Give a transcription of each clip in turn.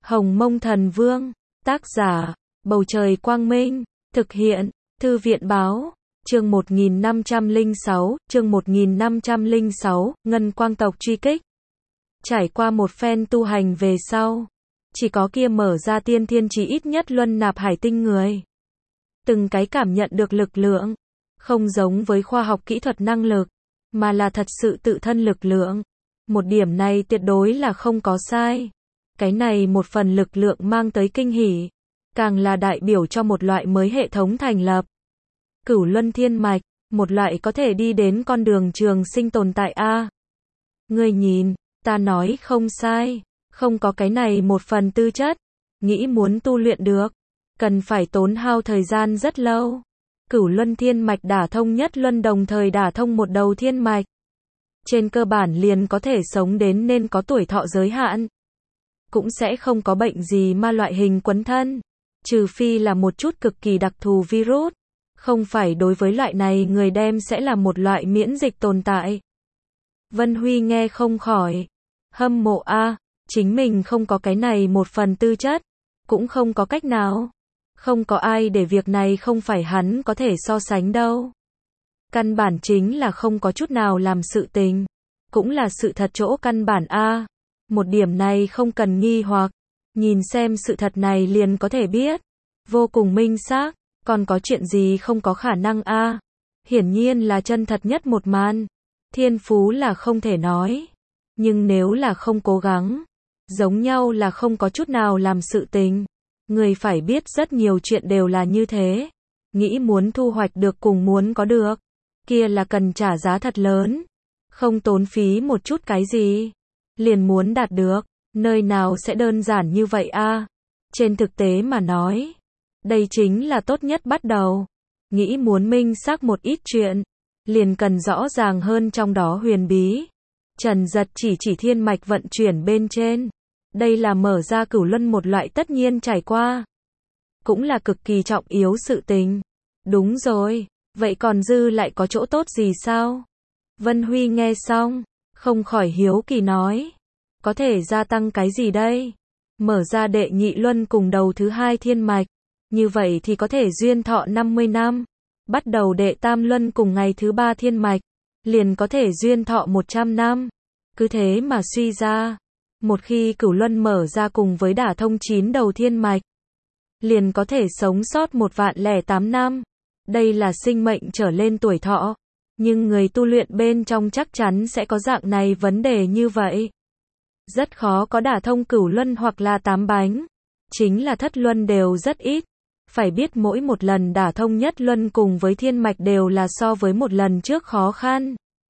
Hồng Mông Thần Vương, tác giả, Bầu Trời Quang Minh, thực hiện, Thư viện Báo, chương 1506, Ngân Quang tộc truy kích. Trải qua một phen tu hành về sau, chỉ có kia mở ra tiên thiên chí ít nhất luân nạp hải tinh người. Từng cái cảm nhận được lực lượng, không giống với khoa học kỹ thuật năng lực, mà là thật sự tự thân lực lượng. Một điểm này tuyệt đối là không có sai. Cái này một phần lực lượng mang tới kinh hỉ, càng là đại biểu cho một loại mới hệ thống thành lập. Cửu Luân Thiên Mạch, một loại có thể đi đến con đường trường sinh tồn tại a. Ngươi nhìn, ta nói không sai, không có cái này một phần tư chất, nghĩ muốn tu luyện được, cần phải tốn hao thời gian rất lâu. Cửu Luân Thiên Mạch đả thông nhất luân đồng thời đả thông một đầu thiên mạch. Trên cơ bản liền có thể sống đến nên có tuổi thọ giới hạn. Cũng sẽ không có bệnh gì mà loại hình quấn thân. Trừ phi là một chút cực kỳ đặc thù virus. Không phải đối với loại này người đem sẽ là một loại miễn dịch tồn tại. Vân Huy nghe không khỏi. Hâm mộ a, chính mình không có cái này một phần tư chất. Cũng không có cách nào. Không có ai để việc này không phải hắn có thể so sánh đâu. Căn bản chính là không có chút nào làm sự tình. Cũng là sự thật chỗ căn bản a. Một điểm này không cần nghi hoặc. Nhìn xem sự thật này liền có thể biết. Vô cùng minh xác. Còn có chuyện gì không có khả năng a? Hiển nhiên là chân thật nhất một màn. Thiên phú là không thể nói. Nhưng nếu là không cố gắng, giống nhau là không có chút nào làm sự tình. Người phải biết rất nhiều chuyện đều là như thế. Nghĩ muốn thu hoạch được cùng muốn có được, kia là cần trả giá thật lớn. Không tốn phí một chút cái gì, liền muốn đạt được, nơi nào sẽ đơn giản như vậy a? Trên thực tế mà nói, đây chính là tốt nhất bắt đầu. Nghĩ muốn minh xác một ít chuyện, liền cần rõ ràng hơn trong đó huyền bí. Trần Giật chỉ thiên mạch vận chuyển bên trên. Đây là mở ra cửu luân một loại tất nhiên trải qua. Cũng là cực kỳ trọng yếu sự tình. Đúng rồi, vậy còn dư lại có chỗ tốt gì sao? Vân Huy nghe xong, không khỏi hiếu kỳ nói. Có thể gia tăng cái gì đây? Mở ra đệ nhị luân cùng đầu thứ hai thiên mạch. Như vậy thì có thể duyên thọ 50 năm. Bắt đầu đệ tam luân cùng ngày thứ ba thiên mạch. Liền có thể duyên thọ 100 năm. Cứ thế mà suy ra. Một khi cửu luân mở ra cùng với đả thông 9 đầu thiên mạch, liền có thể sống sót 1.008 năm. Đây là sinh mệnh trở lên tuổi thọ. Nhưng người tu luyện bên trong chắc chắn sẽ có dạng này vấn đề như vậy. Rất khó có đả thông cửu luân hoặc là 8 bánh. Chính là thất luân đều rất ít. Phải biết mỗi một lần đả thông nhất luân cùng với thiên mạch đều là so với một lần trước khó khăn.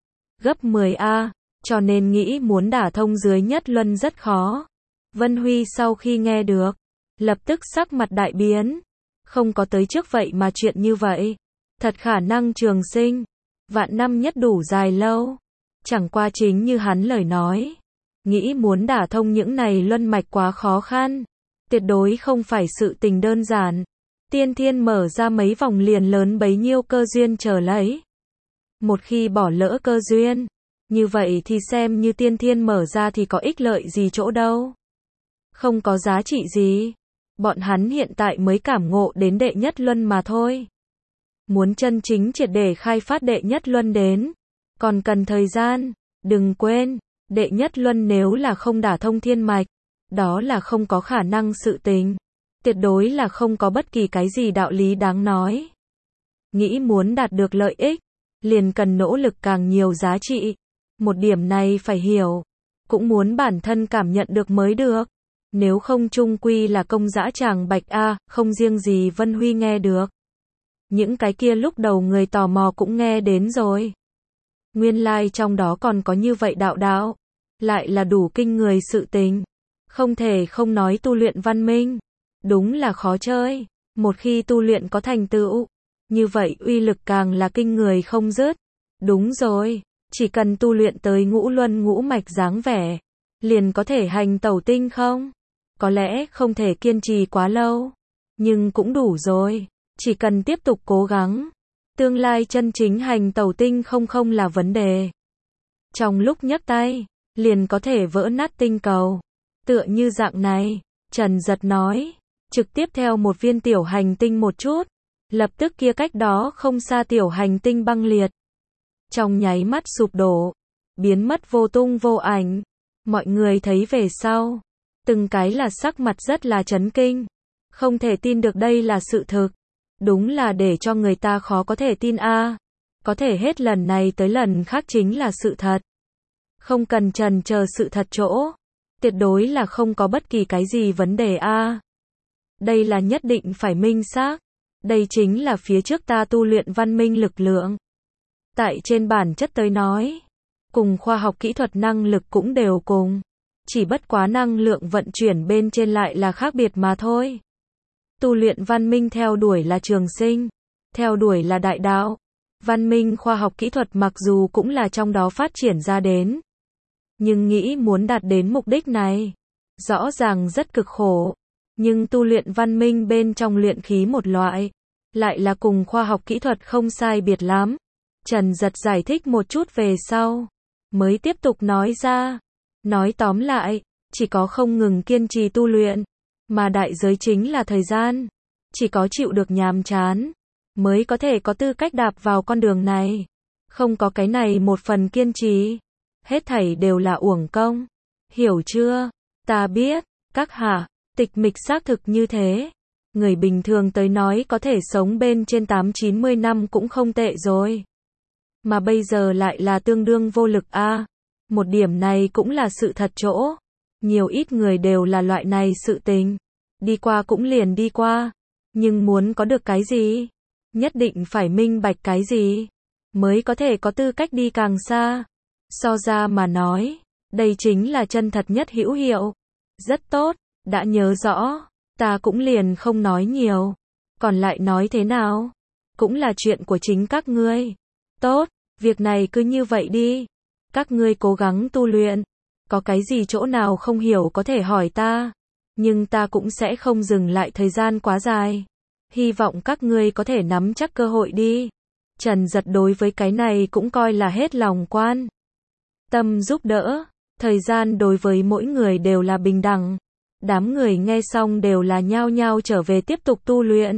Gấp 10A. Cho nên nghĩ muốn đả thông dưới nhất luân rất khó. Vân Huy sau khi nghe được, lập tức sắc mặt đại biến. Không có tới trước vậy mà chuyện như vậy. Thật khả năng trường sinh. Vạn năm nhất đủ dài lâu. Chẳng qua chính như hắn lời nói. Nghĩ muốn đả thông những này luân mạch quá khó khăn. Tuyệt đối không phải sự tình đơn giản. Tiên thiên mở ra mấy vòng liền lớn bấy nhiêu cơ duyên chờ lấy. Một khi bỏ lỡ cơ duyên, như vậy thì xem như tiên thiên mở ra thì có ích lợi gì chỗ đâu. Không có giá trị gì. Bọn hắn hiện tại mới cảm ngộ đến đệ nhất luân mà thôi. Muốn chân chính triệt để khai phát đệ nhất luân đến, còn cần thời gian. Đừng quên, đệ nhất luân nếu là không đả thông thiên mạch, đó là không có khả năng sự tình. Tuyệt đối là không có bất kỳ cái gì đạo lý đáng nói. Nghĩ muốn đạt được lợi ích, liền cần nỗ lực càng nhiều giá trị. Một điểm này phải hiểu. Cũng muốn bản thân cảm nhận được mới được. Nếu không chung quy là công dã tràng bạch a, không riêng gì Vân Huy nghe được. Những cái kia lúc đầu người tò mò cũng nghe đến rồi. Nguyên lai trong đó còn có như vậy đạo. Lại là đủ kinh người sự tình. Không thể không nói tu luyện văn minh. Đúng là khó chơi. Một khi tu luyện có thành tựu, như vậy uy lực càng là kinh người không dứt. Đúng rồi. Chỉ cần tu luyện tới ngũ luân ngũ mạch dáng vẻ, liền có thể hành tẩu tinh không? Có lẽ không thể kiên trì quá lâu, nhưng cũng đủ rồi. Chỉ cần tiếp tục cố gắng, tương lai chân chính hành tẩu tinh không là vấn đề. Trong lúc nhấc tay, liền có thể vỡ nát tinh cầu. Tựa như dạng này, Trần Giật nói, trực tiếp theo một viên tiểu hành tinh một chút, lập tức kia cách đó không xa tiểu hành tinh băng liệt. Trong nháy mắt sụp đổ, biến mất vô tung vô ảnh. Mọi người thấy về sau, từng cái là sắc mặt rất là chấn kinh. Không thể tin được đây là sự thực. Đúng là để cho người ta khó có thể tin a. Có thể hết lần này tới lần khác chính là sự thật. Không cần chần chờ sự thật chỗ. Tuyệt đối là không có bất kỳ cái gì vấn đề a. Đây là nhất định phải minh xác. Đây chính là phía trước ta tu luyện văn minh lực lượng. Tại trên bản chất tới nói, cùng khoa học kỹ thuật năng lực cũng đều cùng. Chỉ bất quá năng lượng vận chuyển bên trên lại là khác biệt mà thôi. Tu luyện văn minh theo đuổi là trường sinh, theo đuổi là đại đạo. Văn minh khoa học kỹ thuật mặc dù cũng là trong đó phát triển ra đến. Nhưng nghĩ muốn đạt đến mục đích này, rõ ràng rất cực khổ. Nhưng tu luyện văn minh bên trong luyện khí một loại, lại là cùng khoa học kỹ thuật không sai biệt lắm. Trần Giật giải thích một chút về sau, mới tiếp tục nói ra. Nói tóm lại, chỉ có không ngừng kiên trì tu luyện, mà đại giới chính là thời gian. Chỉ có chịu được nhàm chán, mới có thể có tư cách đạp vào con đường này. Không có cái này một phần kiên trì, hết thảy đều là uổng công. Hiểu chưa? Ta biết, các hạ, tịch mịch xác thực như thế. Người bình thường tới nói có thể sống bên trên 8-90 năm cũng không tệ rồi. Mà bây giờ lại là tương đương vô lực a. Một điểm này cũng là sự thật chỗ. Nhiều ít người đều là loại này sự tình. Đi qua cũng liền đi qua. Nhưng muốn có được cái gì? Nhất định phải minh bạch cái gì? Mới có thể có tư cách đi càng xa. So ra mà nói, đây chính là chân thật nhất hữu hiệu. Rất tốt, đã nhớ rõ. Ta cũng liền không nói nhiều. Còn lại nói thế nào? Cũng là chuyện của chính các ngươi. Tốt, việc này cứ như vậy đi. Các ngươi cố gắng tu luyện. Có cái gì chỗ nào không hiểu có thể hỏi ta. Nhưng ta cũng sẽ không dừng lại thời gian quá dài. Hy vọng các ngươi có thể nắm chắc cơ hội đi. Trần Giật đối với cái này cũng coi là hết lòng quan tâm giúp đỡ. Thời gian đối với mỗi người đều là bình đẳng. Đám người nghe xong đều là nhao nhao trở về tiếp tục tu luyện.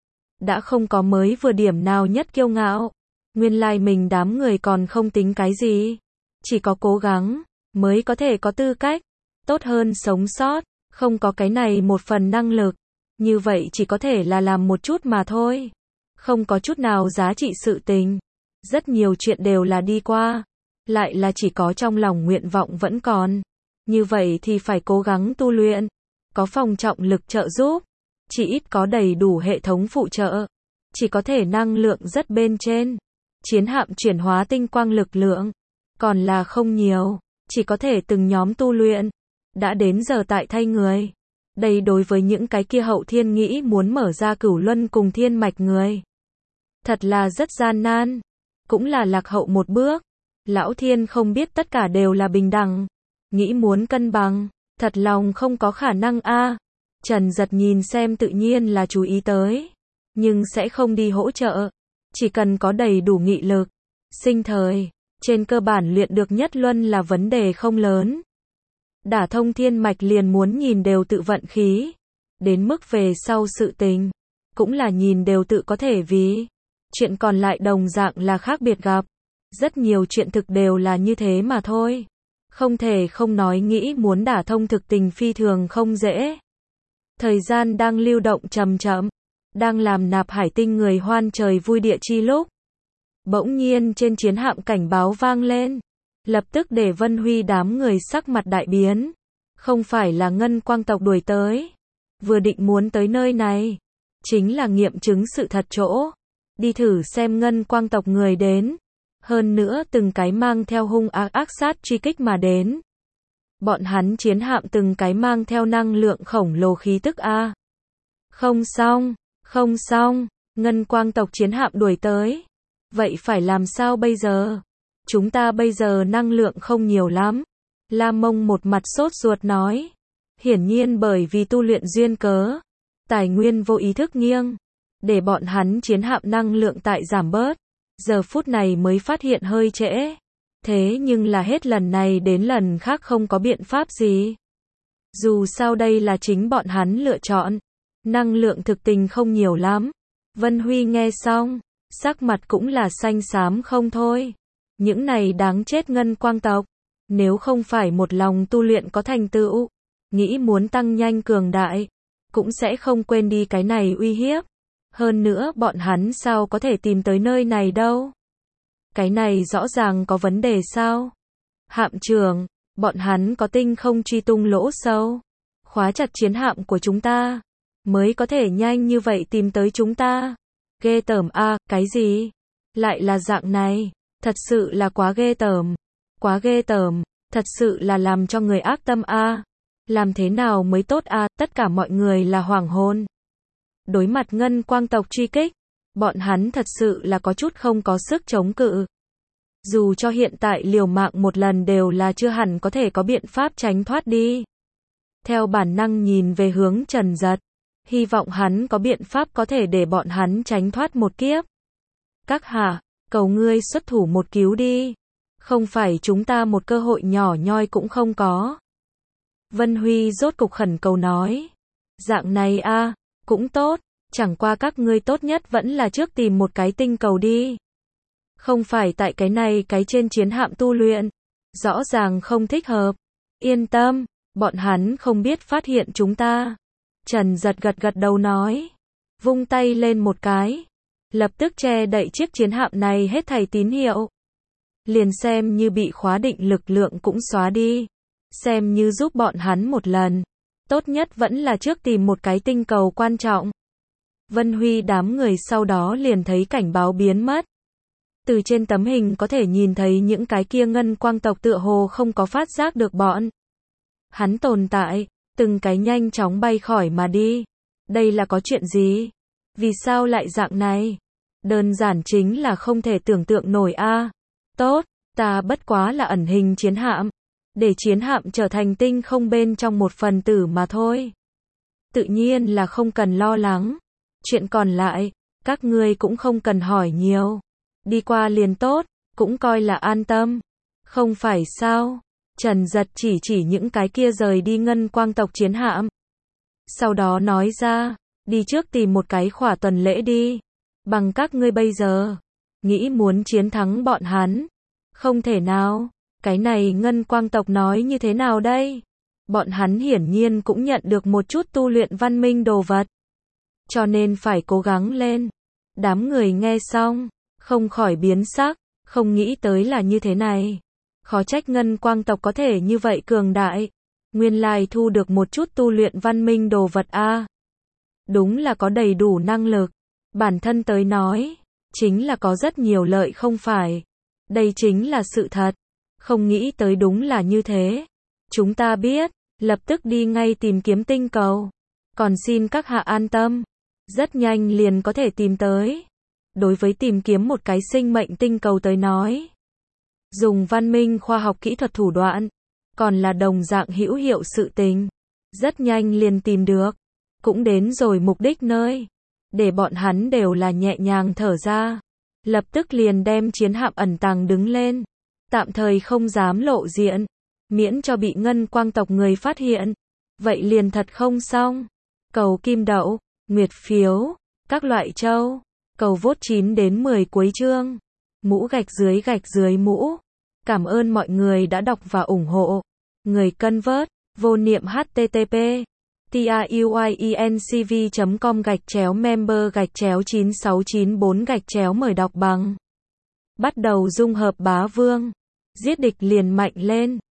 Đã không có mới vừa điểm nào nhất kiêu ngạo. Nguyên lai mình đám người còn không tính cái gì. Chỉ có cố gắng, mới có thể có tư cách. Tốt hơn sống sót, không có cái này một phần năng lực. Như vậy chỉ có thể là làm một chút mà thôi. Không có chút nào giá trị sự tình. Rất nhiều chuyện đều là đi qua. Lại là chỉ có trong lòng nguyện vọng vẫn còn. Như vậy thì phải cố gắng tu luyện. Có phòng trọng lực trợ giúp. Chỉ ít có đầy đủ hệ thống phụ trợ. Chỉ có thể năng lượng rất bên trên. Chiến hạm chuyển hóa tinh quang lực lượng. Còn là không nhiều. Chỉ có thể từng nhóm tu luyện. Đã đến giờ tại thay người. Đây đối với những cái kia hậu thiên nghĩ muốn mở ra cửu luân cùng thiên mạch người. Thật là rất gian nan. Cũng là lạc hậu một bước. Lão thiên không biết tất cả đều là bình đẳng. Nghĩ muốn cân bằng. Thật lòng không có khả năng a. Trần Giật nhìn xem tự nhiên là chú ý tới. Nhưng sẽ không đi hỗ trợ. Chỉ cần có đầy đủ nghị lực. Sinh thời. Trên cơ bản luyện được nhất luân là vấn đề không lớn. Đả thông thiên mạch liền muốn nhìn đều tự vận khí. Đến mức về sau sự tình. Cũng là nhìn đều tự có thể vì. Chuyện còn lại đồng dạng là khác biệt gặp. Rất nhiều chuyện thực đều là như thế mà thôi. Không thể không nói nghĩ muốn đả thông thực tình phi thường không dễ. Thời gian đang lưu động chậm chậm. Đang làm nạp hải tinh người hoan trời vui địa chi lúc. Bỗng nhiên trên chiến hạm cảnh báo vang lên. Lập tức để Vân Huy đám người sắc mặt đại biến. Không phải là ngân quang tộc đuổi tới. Vừa định muốn tới nơi này. Chính là nghiệm chứng sự thật chỗ. Đi thử xem ngân quang tộc người đến. Hơn nữa từng cái mang theo hung ác sát truy kích mà đến. Bọn hắn chiến hạm từng cái mang theo năng lượng khổng lồ khí tức a. Không xong, ngân quang tộc chiến hạm đuổi tới. Vậy phải làm sao bây giờ? Chúng ta bây giờ năng lượng không nhiều lắm. La Mông một mặt sốt ruột nói. Hiển nhiên bởi vì tu luyện duyên cớ. Tài nguyên vô ý thức nghiêng. Để bọn hắn chiến hạm năng lượng tại giảm bớt. Giờ phút này mới phát hiện hơi trễ. Thế nhưng là hết lần này đến lần khác không có biện pháp gì. Dù sao đây là chính bọn hắn lựa chọn. Năng lượng thực tình không nhiều lắm. Vân Huy nghe xong, sắc mặt cũng là xanh xám không thôi. Những này đáng chết ngân quang tộc. Nếu không phải một lòng tu luyện có thành tựu, nghĩ muốn tăng nhanh cường đại, cũng sẽ không quên đi cái này uy hiếp. Hơn nữa bọn hắn sao có thể tìm tới nơi này đâu. Cái này rõ ràng có vấn đề sao? Hạm trưởng, bọn hắn có tinh không truy tung lỗ sâu. Khóa chặt chiến hạm của chúng ta. Mới có thể nhanh như vậy tìm tới chúng ta. Ghê tởm a, cái gì? Lại là dạng này. Thật sự là quá ghê tởm. Quá ghê tởm. Thật sự là làm cho người ác tâm a. Làm thế nào mới tốt a? Tất cả mọi người là hoảng hồn. Đối mặt ngân quang tộc truy kích, bọn hắn thật sự là có chút không có sức chống cự. Dù cho hiện tại liều mạng một lần đều là chưa hẳn có thể có biện pháp tránh thoát đi. Theo bản năng nhìn về hướng Trần Giật, hy vọng hắn có biện pháp có thể để bọn hắn tránh thoát một kiếp. Các hạ, cầu ngươi xuất thủ một cứu đi. Không phải chúng ta một cơ hội nhỏ nhoi cũng không có. Vân Huy rốt cục khẩn cầu nói. Dạng này a, cũng tốt, chẳng qua các ngươi tốt nhất vẫn là trước tìm một cái tinh cầu đi. Không phải tại cái này cái trên chiến hạm tu luyện. Rõ ràng không thích hợp. Yên tâm, bọn hắn không biết phát hiện chúng ta. Trần Giật gật gật đầu nói. Vung tay lên một cái. Lập tức che đậy chiếc chiến hạm này hết thảy tín hiệu. Liền xem như bị khóa định lực lượng cũng xóa đi. Xem như giúp bọn hắn một lần. Tốt nhất vẫn là trước tìm một cái tinh cầu quan trọng. Vân Huy đám người sau đó liền thấy cảnh báo biến mất. Từ trên tấm hình có thể nhìn thấy những cái kia ngân quang tộc tựa hồ không có phát giác được bọn hắn tồn tại, từng cái nhanh chóng bay khỏi mà đi. Đây là có chuyện gì? Vì sao lại dạng này? Đơn giản chính là không thể tưởng tượng nổi a. Tốt, ta bất quá là ẩn hình chiến hạm, để chiến hạm trở thành tinh không bên trong một phần tử mà thôi. Tự nhiên là không cần lo lắng. Chuyện còn lại, các ngươi cũng không cần hỏi nhiều. Đi qua liền tốt, cũng coi là an tâm. Không phải sao? Trần Giật chỉ những cái kia rời đi ngân quang tộc chiến hạm. Sau đó nói ra, đi trước tìm một cái khỏa tuần lễ đi. Bằng các ngươi bây giờ, nghĩ muốn chiến thắng bọn hắn. Không thể nào, cái này ngân quang tộc nói như thế nào đây? Bọn hắn hiển nhiên cũng nhận được một chút tu luyện văn minh đồ vật. Cho nên phải cố gắng lên. Đám người nghe xong, không khỏi biến sắc, không nghĩ tới là như thế này. Khó trách ngân quang tộc có thể như vậy cường đại. Nguyên lai thu được một chút tu luyện văn minh đồ vật a. Đúng là có đầy đủ năng lực. Bản thân tới nói, chính là có rất nhiều lợi không phải. Đây chính là sự thật. Không nghĩ tới đúng là như thế. Chúng ta biết, lập tức đi ngay tìm kiếm tinh cầu. Còn xin các hạ an tâm. Rất nhanh liền có thể tìm tới. Đối với tìm kiếm một cái sinh mệnh tinh cầu tới nói, dùng văn minh khoa học kỹ thuật thủ đoạn, còn là đồng dạng hữu hiệu sự tình. Rất nhanh liền tìm được. Cũng đến rồi mục đích nơi. Để bọn hắn đều là nhẹ nhàng thở ra. Lập tức liền đem chiến hạm ẩn tàng đứng lên. Tạm thời không dám lộ diện. Miễn cho bị ngân quang tộc người phát hiện. Vậy liền thật không xong. Cầu kim đậu, nguyệt phiếu, các loại châu. Cầu vote 9 đến 10 cuối chương. Mũ gạch dưới mũ. Cảm ơn mọi người đã đọc và ủng hộ. Người cân vớt, vô niệm http truyencv.com/member/9694 mời đọc bằng. Bắt đầu dung hợp bá vương. Giết địch liền mạnh lên.